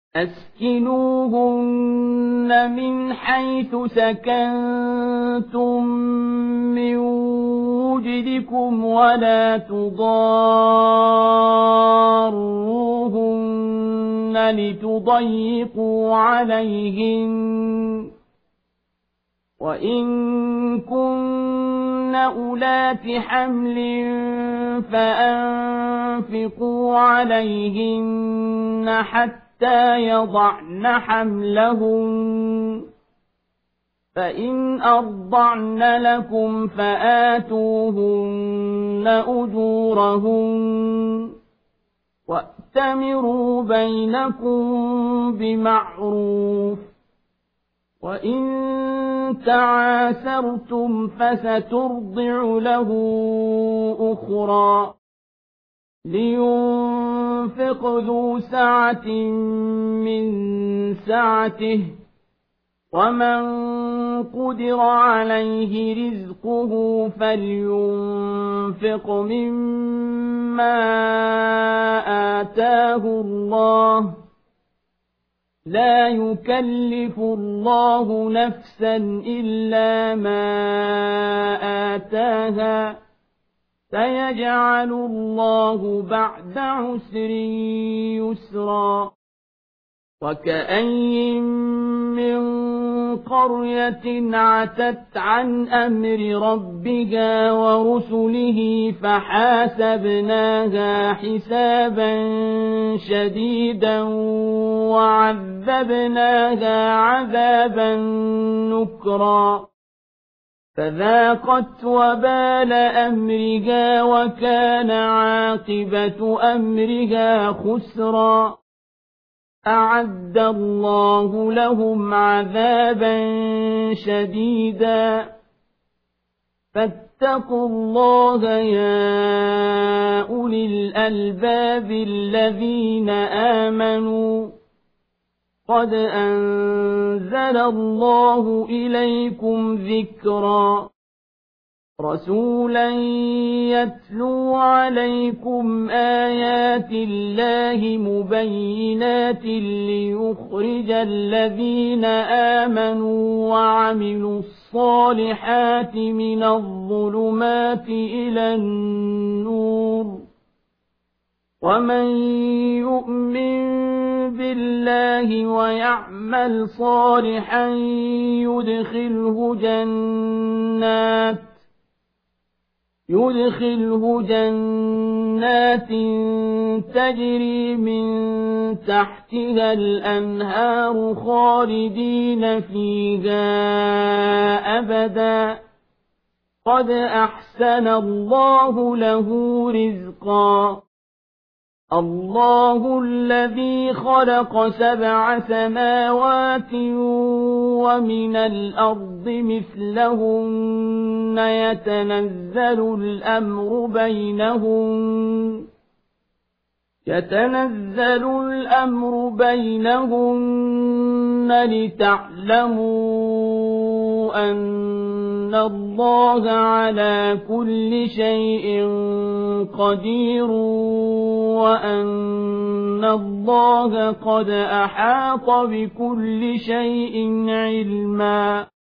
أسكنوهن من حيث سكنتم من وجدكم ولا تضاروهن لتضيقوا عليهن وإن كن أولات حمل فأنفقوا عليهن حتى يضعن حملهن فإن أرضعن لكم فآتوهن أجورهن وأتمروا بينكم بمعروف وإن تعاسرتم فسترضع له أخرى لينفق ذو سعة من سعته ومن قدر عليه رزقه فلينفق مما آتاه الله لا يكلف الله نفسا إلا ما آتاها سيجعل الله بعد عسر يسرا وكأين من قرية عتت عن أمر ربها ورسله فحاسبناها حسابا شديدا وعذبناها عذابا نكرا فذاقت وبال أمرها وكان عاقبة أمرها خسرا أعد الله لهم عذابا شديدا فاتقوا الله يا أولي الألباب الذين آمنوا قد أنزل الله إليكم ذكرا رسولا يتلو عليكم آيات الله مبينات ليخرج الذين آمنوا وعملوا الصالحات من الظلمات إلى النور ومن يؤمن بالله ويعمل صالحا يدخله جنات تجري من تحتها الأنهار خالدين فيها أبدا قد أحسن الله له رزقا الله الذي خلق 7 سماوات ومن الأرض مثلهن يتنزل الأمر بينهن لتعلموا أن الله على كل شيء قدير وأن الله قد أحاط بكل شيء علما